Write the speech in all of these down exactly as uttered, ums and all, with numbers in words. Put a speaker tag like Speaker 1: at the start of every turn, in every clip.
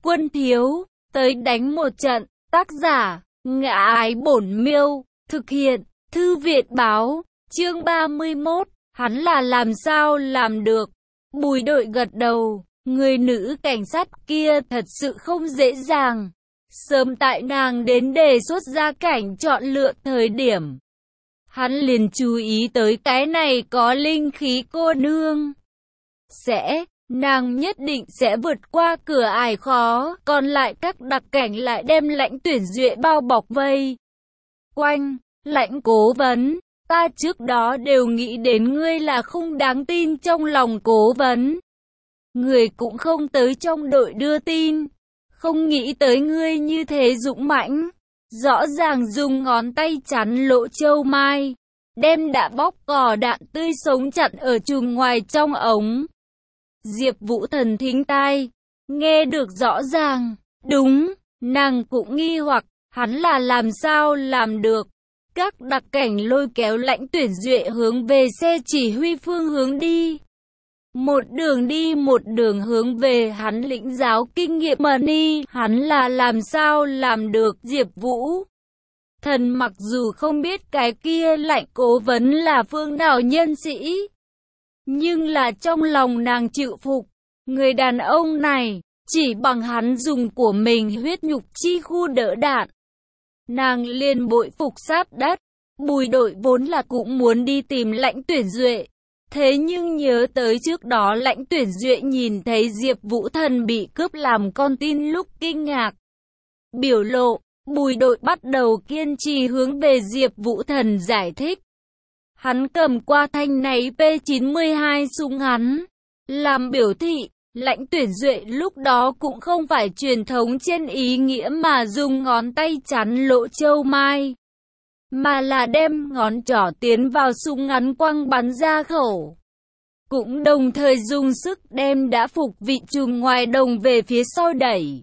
Speaker 1: Quân thiếu, tới đánh một trận. Tác giả, Ngã Ái Bổn Miêu. Thực hiện, Thư viện báo. Chương ba mươi mốt, hắn là làm sao làm được. Bùi Đội gật đầu. Người nữ cảnh sát kia thật sự không dễ dàng. Sớm tại nàng đến đề xuất ra cảnh chọn lựa thời điểm, hắn liền chú ý tới cái này có linh khí cô nương. Sẽ, nàng nhất định sẽ vượt qua cửa ải khó, còn lại các đặc cảnh lại đem Lãnh Tuyển Duệ bao bọc vây quanh. Lãnh cố vấn, ta trước đó đều nghĩ đến ngươi là không đáng tin trong lòng cố vấn. Người cũng không tới trong đội đưa tin. Không nghĩ tới ngươi như thế dũng mãnh. Rõ ràng dùng ngón tay chắn lỗ châu mai, đem đã bóc cỏ đạn tươi sống chặn ở chùm ngoài trong ống. Diệp Vũ Thần thính tai, nghe được rõ ràng. Đúng, nàng cũng nghi hoặc, hắn là làm sao làm được. Các đặc cảnh lôi kéo Lãnh Tuyển Duệ hướng về xe chỉ huy phương hướng đi. Một đường đi một đường hướng về hắn lĩnh giáo kinh nghiệm money. Hắn là làm sao làm được. Diệp Vũ Thần mặc dù không biết cái kia Lãnh cố vấn là phương nào nhân sĩ, nhưng là trong lòng nàng chịu phục. Người đàn ông này, chỉ bằng hắn dùng của mình huyết nhục chi khu đỡ đạn, nàng liền bội phục sát đất. Bùi Đội vốn là cũng muốn đi tìm Lãnh Tuyển Duệ. Thế nhưng nhớ tới trước đó Lãnh Tuyển Duệ nhìn thấy Diệp Vũ Thần bị cướp làm con tin lúc kinh ngạc biểu lộ, Bùi Đội bắt đầu kiên trì hướng về Diệp Vũ Thần giải thích. Hắn cầm qua thanh này P chín mươi hai súng hắn, làm biểu thị. Lãnh Tuyển Duệ lúc đó cũng không phải truyền thống trên ý nghĩa mà dùng ngón tay chắn lỗ châu mai, mà là đem ngón trỏ tiến vào súng ngắn quăng bắn ra khẩu. Cũng đồng thời dùng sức đem đã phục vị chùm ngoài đồng về phía sau đẩy,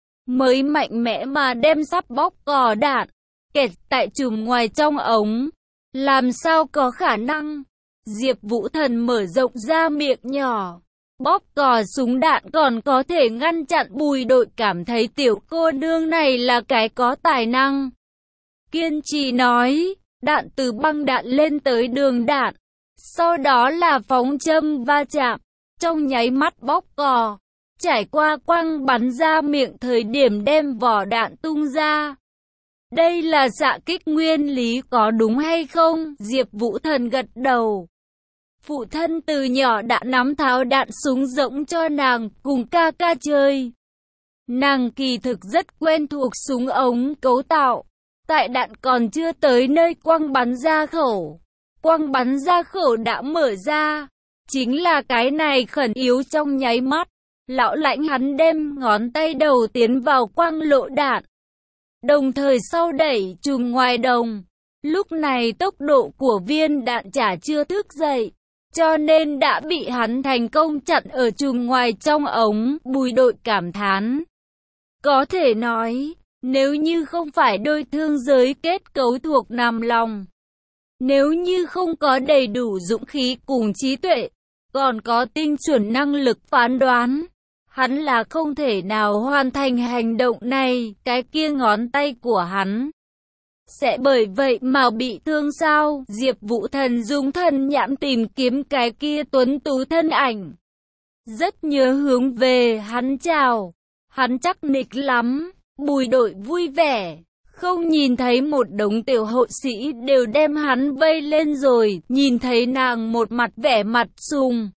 Speaker 1: mới mạnh mẽ mà đem sắp bóc cò đạn kẹt tại chùm ngoài trong ống. Làm sao có khả năng? Diệp Vũ Thần mở rộng ra miệng nhỏ. Bóp cò súng đạn còn có thể ngăn chặn. Bùi Đội cảm thấy tiểu cô nương này là cái có tài năng. Kiên trì nói, đạn từ băng đạn lên tới đường đạn, sau đó là phóng châm va chạm, trong nháy mắt bóp cò, trải qua quăng bắn ra miệng thời điểm đem vỏ đạn tung ra. Đây là xạ kích nguyên lý có đúng hay không? Diệp Vũ Thần gật đầu. Phụ thân từ nhỏ đã nắm tháo đạn súng rỗng cho nàng cùng ca ca chơi. Nàng kỳ thực rất quen thuộc súng ống cấu tạo. Tại đạn còn chưa tới nơi quăng bắn ra khẩu, quăng bắn ra khẩu đã mở ra. Chính là cái này khẩn yếu trong nháy mắt. Lão Lãnh hắn đem ngón tay đầu tiến vào quăng lỗ đạn, đồng thời sau đẩy chùm ngoài đồng. Lúc này tốc độ của viên đạn chả chưa thức dậy, cho nên đã bị hắn thành công chặn ở chùm ngoài trong ống. Bùi Đội cảm thán. Có thể nói, nếu như không phải đôi thương giới kết cấu thuộc nằm lòng, nếu như không có đầy đủ dũng khí cùng trí tuệ, còn có tinh chuẩn năng lực phán đoán, hắn là không thể nào hoàn thành hành động này. Cái kia ngón tay của hắn sẽ bởi vậy mà bị thương sao? Diệp Vũ Thần dùng thần nhãn tìm kiếm cái kia tuấn tú thân ảnh, rất nhớ hướng về hắn chào. Hắn chắc nịch lắm. Bùi Đội vui vẻ, không nhìn thấy một đống tiểu hộ sĩ đều đem hắn vây lên rồi. Nhìn thấy nàng một mặt vẻ mặt sùng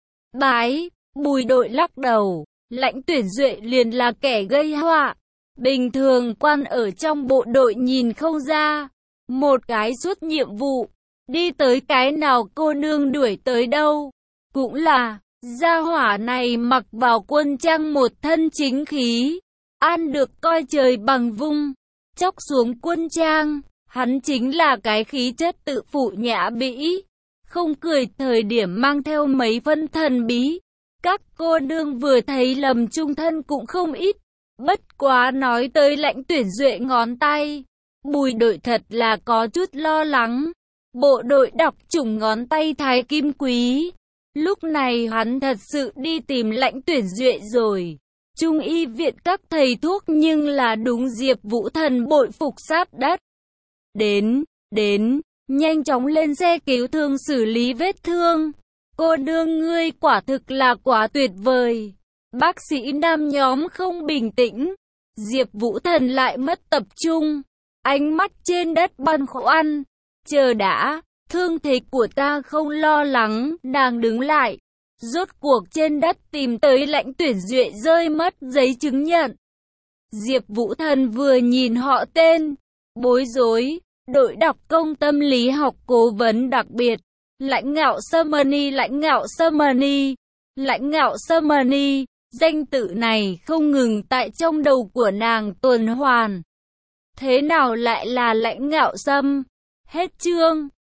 Speaker 1: bái, Bùi Đội lắc đầu. Lãnh Tuyển Duệ liền là kẻ gây họa, bình thường quan ở trong bộ đội nhìn không ra. Một cái suốt nhiệm vụ, đi tới cái nào cô nương đuổi tới đâu. Cũng là, gia hỏa này mặc vào quân trang một thân chính khí, an được coi trời bằng vung, chóc xuống quân trang. Hắn chính là cái khí chất tự phụ nhã bĩ, không cười thời điểm mang theo mấy phân thần bí. Các cô nương vừa thấy lầm chung thân cũng không ít. Bất quá nói tới Lãnh Tuyển Duệ ngón tay, Bùi Đội thật là có chút lo lắng. Bộ đội đọc chủng ngón tay thái kim quý. Lúc này hắn thật sự đi tìm Lãnh Tuyển Duệ rồi. Trung y viện các thầy thuốc nhưng là đúng Diệp Vũ Thần bội phục sát đất. Đến, đến, nhanh chóng lên xe cứu thương xử lý vết thương. Cô nương ngươi quả thực là quá tuyệt vời. Bác sĩ nam nhóm không bình tĩnh. Diệp Vũ Thần lại mất tập trung. Ánh mắt trên đất băn khoăn. Chờ đã, thương thế của ta không lo lắng, nàng đứng lại. Rốt cuộc trên đất tìm tới Lãnh Tuyển Duệ rơi mất giấy chứng nhận. Diệp Vũ Thần vừa nhìn họ tên, bối rối, đội đọc công tâm lý học cố vấn đặc biệt, Lãnh Ngạo Summerny, Lãnh Ngạo Summerny, Lãnh Ngạo Summerny, danh tự này không ngừng tại trong đầu của nàng tuần hoàn. Thế nào lại là Lãnh Ngạo Sâm? Hết chương.